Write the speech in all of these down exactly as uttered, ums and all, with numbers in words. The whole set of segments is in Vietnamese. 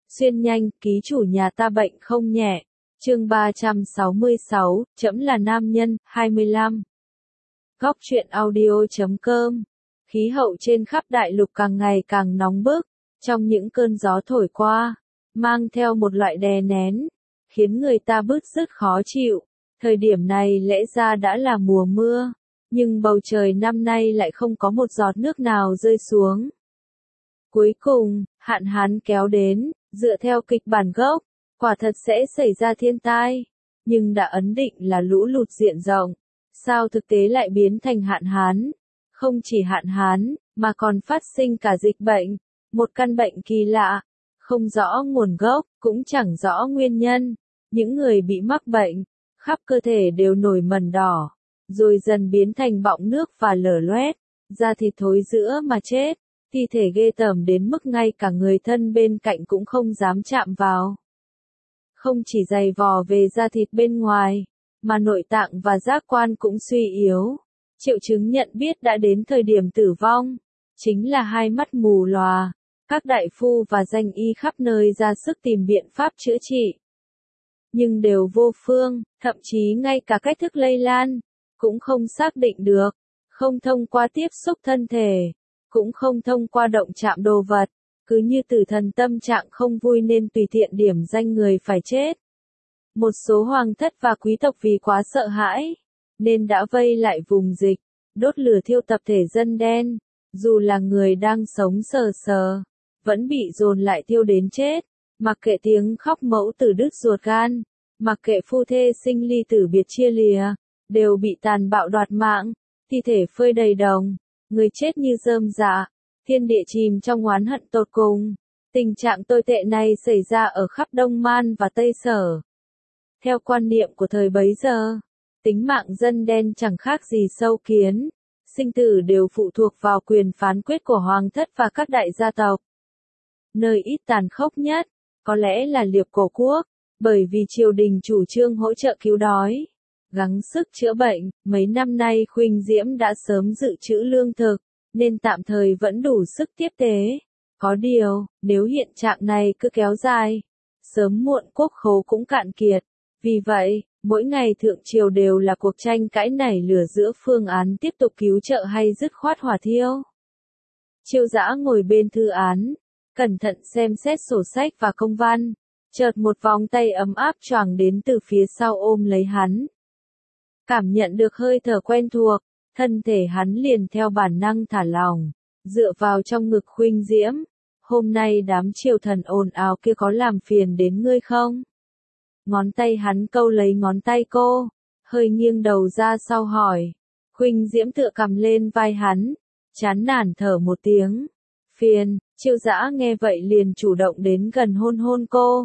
Xuyên nhanh, ký chủ nhà ta bệnh không nhẹ. Chương ba trăm sáu mươi sáu, trẫm là nam nhân, hai mươi lăm. Góc truyện audio chấm com. Khí hậu trên khắp đại lục càng ngày càng nóng bức, trong những cơn gió thổi qua, mang theo một loại đè nén, khiến người ta bứt rứt khó chịu. Thời điểm này lẽ ra đã là mùa mưa, nhưng bầu trời năm nay lại không có một giọt nước nào rơi xuống. Cuối cùng, hạn hán kéo đến, dựa theo kịch bản gốc, quả thật sẽ xảy ra thiên tai, nhưng đã ấn định là lũ lụt diện rộng, sao thực tế lại biến thành hạn hán? Không chỉ hạn hán, mà còn phát sinh cả dịch bệnh, một căn bệnh kỳ lạ, không rõ nguồn gốc, cũng chẳng rõ nguyên nhân. Những người bị mắc bệnh, khắp cơ thể đều nổi mẩn đỏ, rồi dần biến thành bọng nước và lở loét, da thịt thối rữa mà chết, thi thể ghê tởm đến mức ngay cả người thân bên cạnh cũng không dám chạm vào. Không chỉ dày vò về da thịt bên ngoài, mà nội tạng và giác quan cũng suy yếu. Triệu chứng nhận biết đã đến thời điểm tử vong, chính là hai mắt mù lòa. Các đại phu và danh y khắp nơi ra sức tìm biện pháp chữa trị, nhưng đều vô phương, thậm chí ngay cả cách thức lây lan cũng không xác định được, không thông qua tiếp xúc thân thể, cũng không thông qua động chạm đồ vật, cứ như tử thần tâm trạng không vui nên tùy tiện điểm danh người phải chết. Một số hoàng thất và quý tộc vì quá sợ hãi, nên đã vây lại vùng dịch, đốt lửa thiêu tập thể dân đen, dù là người đang sống sờ sờ, vẫn bị dồn lại thiêu đến chết, mặc kệ tiếng khóc mẫu tử đứt ruột gan, mặc kệ phu thê sinh ly tử biệt chia lìa, đều bị tàn bạo đoạt mạng, thi thể phơi đầy đồng, người chết như rơm rạ, thiên địa chìm trong oán hận tột cùng. Tình trạng tồi tệ này xảy ra ở khắp Đông Man và Tây Sở. Theo quan niệm của thời bấy giờ, tính mạng dân đen chẳng khác gì sâu kiến, sinh tử đều phụ thuộc vào quyền phán quyết của hoàng thất và các đại gia tộc. Nơi ít tàn khốc nhất, có lẽ là Liệp Cổ Quốc, bởi vì triều đình chủ trương hỗ trợ cứu đói, gắng sức chữa bệnh, mấy năm nay Khuynh Diễm đã sớm dự trữ lương thực, nên tạm thời vẫn đủ sức tiếp tế. Có điều, nếu hiện trạng này cứ kéo dài, sớm muộn quốc khố cũng cạn kiệt. Vì vậy, mỗi ngày thượng triều đều là cuộc tranh cãi nảy lửa giữa phương án tiếp tục cứu trợ hay dứt khoát hỏa thiêu. Chiêu Dã ngồi bên thư án, cẩn thận xem xét sổ sách và công văn, chợt một vòng tay ấm áp choàng đến từ phía sau ôm lấy hắn. Cảm nhận được hơi thở quen thuộc, thân thể hắn liền theo bản năng thả lỏng, dựa vào trong ngực Khuynh Diễm. Hôm nay đám triều thần ồn ào kia có làm phiền đến ngươi không? Ngón tay hắn câu lấy ngón tay cô, hơi nghiêng đầu ra sau hỏi. Khuynh Diễm tựa cằm lên vai hắn, chán nản thở một tiếng. Phiền. Chiêu Dã nghe vậy liền chủ động đến gần hôn hôn cô.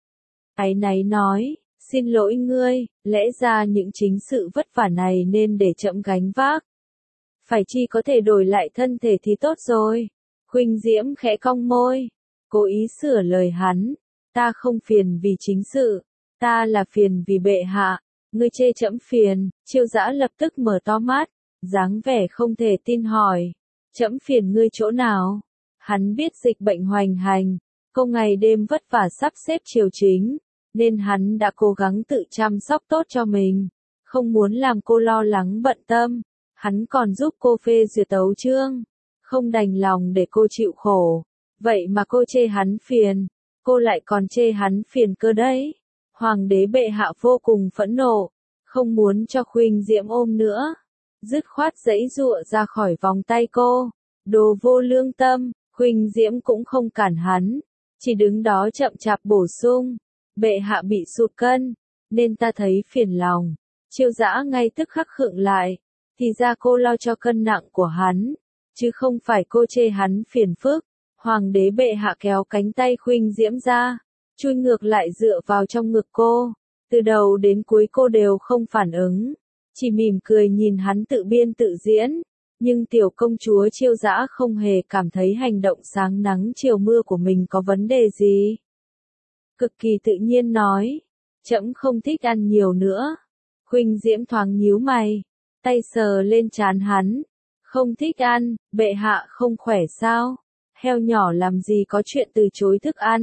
Áy náy nói, xin lỗi ngươi, lẽ ra những chính sự vất vả này nên để trẫm gánh vác. Phải chi có thể đổi lại thân thể thì tốt rồi. Khuynh Diễm khẽ cong môi, cố ý sửa lời hắn, ta không phiền vì chính sự, ta là phiền vì bệ hạ, ngươi chê trẫm phiền. Chiêu Dã lập tức mở to mắt, dáng vẻ không thể tin hỏi, trẫm phiền ngươi chỗ nào? Hắn biết dịch bệnh hoành hành, cô ngày đêm vất vả sắp xếp triều chính, nên hắn đã cố gắng tự chăm sóc tốt cho mình, không muốn làm cô lo lắng bận tâm. Hắn còn giúp cô phê duyệt tấu chương, không đành lòng để cô chịu khổ. Vậy mà cô chê hắn phiền, cô lại còn chê hắn phiền cơ đấy. Hoàng đế bệ hạ vô cùng phẫn nộ, không muốn cho Khuynh Diễm ôm nữa, dứt khoát giãy giụa ra khỏi vòng tay cô. Đồ vô lương tâm. Khuynh Diễm cũng không cản hắn, chỉ đứng đó chậm chạp bổ sung, bệ hạ bị sụt cân, nên ta thấy phiền lòng. Chiêu Dã ngay tức khắc khựng lại, thì ra cô lo cho cân nặng của hắn, chứ không phải cô chê hắn phiền phức. Hoàng đế bệ hạ kéo cánh tay Khuynh Diễm ra, chui ngược lại dựa vào trong ngực cô, từ đầu đến cuối cô đều không phản ứng, chỉ mỉm cười nhìn hắn tự biên tự diễn. Nhưng tiểu công chúa Chiêu Dã không hề cảm thấy hành động sáng nắng chiều mưa của mình có vấn đề gì. Cực kỳ tự nhiên nói, trẫm không thích ăn nhiều nữa. Khuynh Diễm thoáng nhíu mày, tay sờ lên trán hắn. Không thích ăn, bệ hạ không khỏe sao? Heo nhỏ làm gì có chuyện từ chối thức ăn.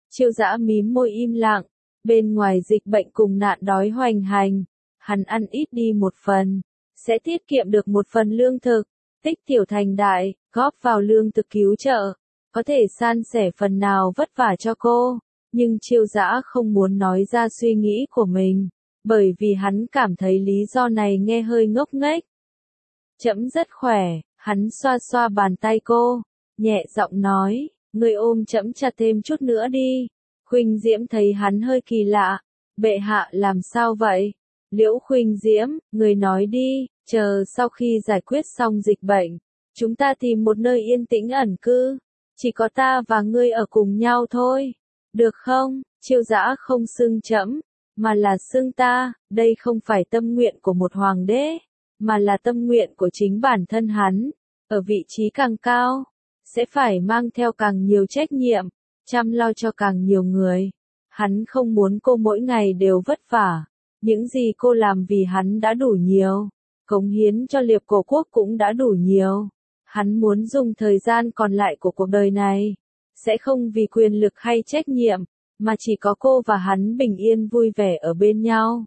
Chiêu Dã mím môi im lặng, bên ngoài dịch bệnh cùng nạn đói hoành hành, hắn ăn ít đi một phần, sẽ tiết kiệm được một phần lương thực, tích tiểu thành đại, góp vào lương thực cứu trợ, có thể san sẻ phần nào vất vả cho cô, nhưng Chiêu Dã không muốn nói ra suy nghĩ của mình, bởi vì hắn cảm thấy lý do này nghe hơi ngốc nghếch. Trẫm rất khỏe, hắn xoa xoa bàn tay cô, nhẹ giọng nói, ngươi ôm trẫm chặt thêm chút nữa đi. Khuynh Diễm thấy hắn hơi kỳ lạ, bệ hạ làm sao vậy? Liễu Khuynh Diễm, người nói đi, chờ sau khi giải quyết xong dịch bệnh, chúng ta tìm một nơi yên tĩnh ẩn cư, chỉ có ta và ngươi ở cùng nhau thôi, được không? Chiêu Dã không xưng trẫm, mà là xưng ta, đây không phải tâm nguyện của một hoàng đế, mà là tâm nguyện của chính bản thân hắn, ở vị trí càng cao, sẽ phải mang theo càng nhiều trách nhiệm, chăm lo cho càng nhiều người. Hắn không muốn cô mỗi ngày đều vất vả, những gì cô làm vì hắn đã đủ nhiều, cống hiến cho Liệp Cổ Quốc cũng đã đủ nhiều. Hắn muốn dùng thời gian còn lại của cuộc đời này, sẽ không vì quyền lực hay trách nhiệm, mà chỉ có cô và hắn bình yên vui vẻ ở bên nhau.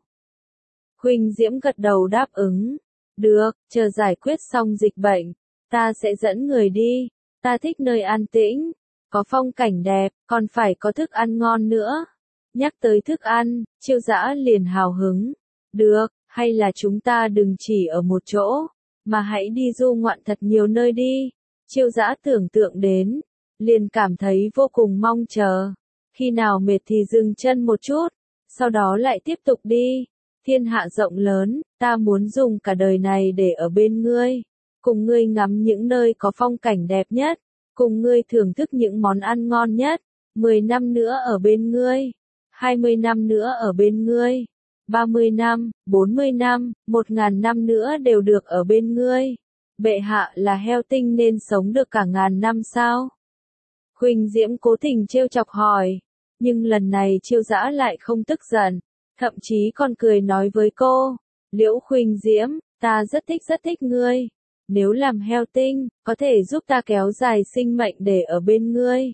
Khuynh Diễm gật đầu đáp ứng, được, chờ giải quyết xong dịch bệnh, ta sẽ dẫn người đi, ta thích nơi an tĩnh, có phong cảnh đẹp, còn phải có thức ăn ngon nữa. Nhắc tới thức ăn, Chiêu Dã liền hào hứng, được, hay là chúng ta đừng chỉ ở một chỗ, mà hãy đi du ngoạn thật nhiều nơi đi. Chiêu Dã tưởng tượng đến, liền cảm thấy vô cùng mong chờ, khi nào mệt thì dừng chân một chút, sau đó lại tiếp tục đi. Thiên hạ rộng lớn, ta muốn dùng cả đời này để ở bên ngươi, cùng ngươi ngắm những nơi có phong cảnh đẹp nhất, cùng ngươi thưởng thức những món ăn ngon nhất, mười năm nữa ở bên ngươi, hai mươi năm nữa ở bên ngươi, ba mươi năm, bốn mươi năm, một ngàn năm nữa đều được ở bên ngươi. Bệ hạ là heo tinh nên sống được cả ngàn năm sao? Khuynh Diễm cố tình trêu chọc hỏi, nhưng lần này Chiêu Dã lại không tức giận, thậm chí còn cười nói với cô, Liễu Khuynh Diễm, ta rất thích rất thích ngươi, nếu làm heo tinh, có thể giúp ta kéo dài sinh mệnh để ở bên ngươi.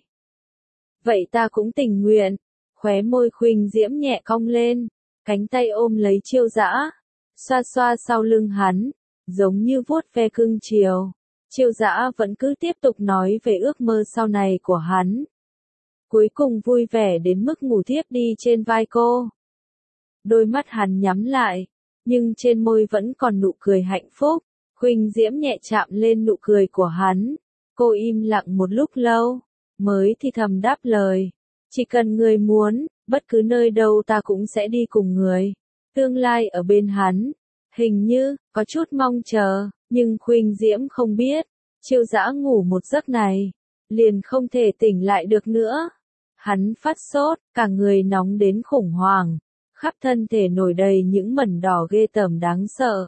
Vậy ta cũng tình nguyện. Khóe môi Khuynh Diễm nhẹ cong lên, cánh tay ôm lấy Chiêu Dã, xoa xoa sau lưng hắn, giống như vuốt ve cưng chiều. Chiêu Dã vẫn cứ tiếp tục nói về ước mơ sau này của hắn. Cuối cùng vui vẻ đến mức ngủ thiếp đi trên vai cô. Đôi mắt hắn nhắm lại, nhưng trên môi vẫn còn nụ cười hạnh phúc. Khuynh Diễm nhẹ chạm lên nụ cười của hắn. Cô im lặng một lúc lâu, mới thì thầm đáp lời. Chỉ cần người muốn, bất cứ nơi đâu ta cũng sẽ đi cùng người. Tương lai ở bên hắn. Hình như, có chút mong chờ, nhưng Khuynh Diễm không biết. Chiêu Dã ngủ một giấc này, liền không thể tỉnh lại được nữa. Hắn phát sốt, cả người nóng đến khủng hoảng, khắp thân thể nổi đầy những mẩn đỏ ghê tởm đáng sợ.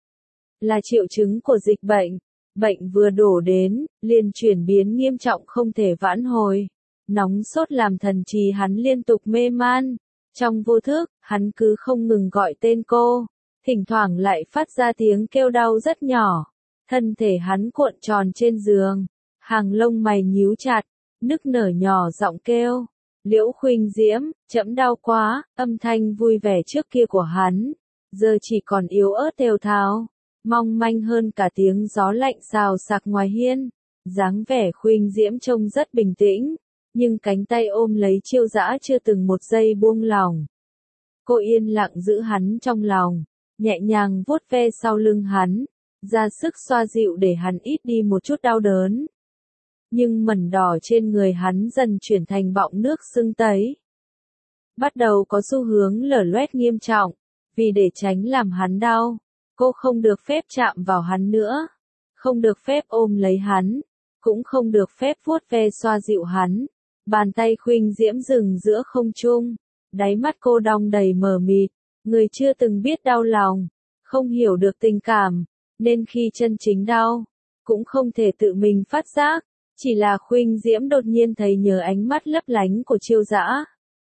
Là triệu chứng của dịch bệnh, bệnh vừa đổ đến, liền chuyển biến nghiêm trọng không thể vãn hồi. Nóng sốt làm thần trí hắn liên tục mê man, trong vô thức, hắn cứ không ngừng gọi tên cô, thỉnh thoảng lại phát ra tiếng kêu đau rất nhỏ. Thân thể hắn cuộn tròn trên giường, hàng lông mày nhíu chặt, nức nở nhỏ giọng kêu. Liễu Khuynh Diễm, trẫm đau quá, âm thanh vui vẻ trước kia của hắn, giờ chỉ còn yếu ớt thều thào, mong manh hơn cả tiếng gió lạnh xào xạc ngoài hiên. Dáng vẻ Khuynh Diễm trông rất bình tĩnh, nhưng cánh tay ôm lấy Chiêu Dã chưa từng một giây buông lỏng. Cô yên lặng giữ hắn trong lòng, nhẹ nhàng vuốt ve sau lưng hắn, ra sức xoa dịu để hắn ít đi một chút đau đớn. Nhưng mẩn đỏ trên người hắn dần chuyển thành bọng nước sưng tấy. Bắt đầu có xu hướng lở loét nghiêm trọng, vì để tránh làm hắn đau, cô không được phép chạm vào hắn nữa, không được phép ôm lấy hắn, cũng không được phép vuốt ve xoa dịu hắn. Bàn tay Khuynh Diễm dừng giữa không trung, đáy mắt cô đong đầy mờ mịt, người chưa từng biết đau lòng, không hiểu được tình cảm, nên khi chân chính đau, cũng không thể tự mình phát giác, chỉ là Khuynh Diễm đột nhiên thấy nhớ ánh mắt lấp lánh của Chiêu Dã.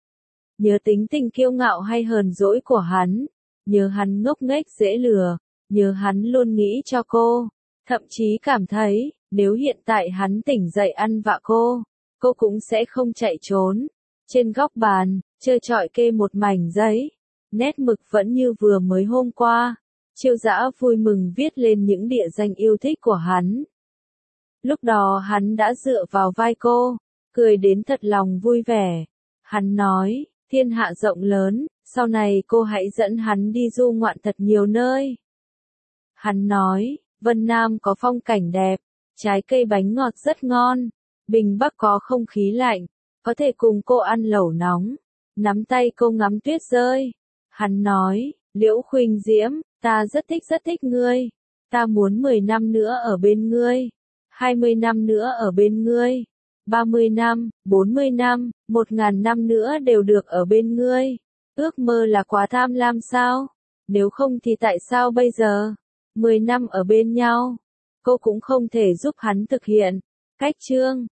Nhớ tính tình kiêu ngạo hay hờn dỗi của hắn, nhớ hắn ngốc nghếch dễ lừa, nhớ hắn luôn nghĩ cho cô, thậm chí cảm thấy, nếu hiện tại hắn tỉnh dậy ăn vạ cô, cô cũng sẽ không chạy trốn. Trên góc bàn, trơ trọi kê một mảnh giấy. Nét mực vẫn như vừa mới hôm qua. Chiêu Dã vui mừng viết lên những địa danh yêu thích của hắn. Lúc đó hắn đã dựa vào vai cô, cười đến thật lòng vui vẻ. Hắn nói, thiên hạ rộng lớn, sau này cô hãy dẫn hắn đi du ngoạn thật nhiều nơi. Hắn nói, Vân Nam có phong cảnh đẹp, trái cây bánh ngọt rất ngon, Bình Bắc có không khí lạnh, có thể cùng cô ăn lẩu nóng, nắm tay cô ngắm tuyết rơi. Hắn nói, Liễu Khuynh Diễm, ta rất thích rất thích ngươi, ta muốn mười năm nữa ở bên ngươi, hai mươi năm nữa ở bên ngươi, ba mươi năm, bốn mươi năm, một ngàn năm nữa đều được ở bên ngươi. Ước mơ là quá tham lam sao? Nếu không thì tại sao bây giờ, mười năm ở bên nhau, cô cũng không thể giúp hắn thực hiện. Cách chương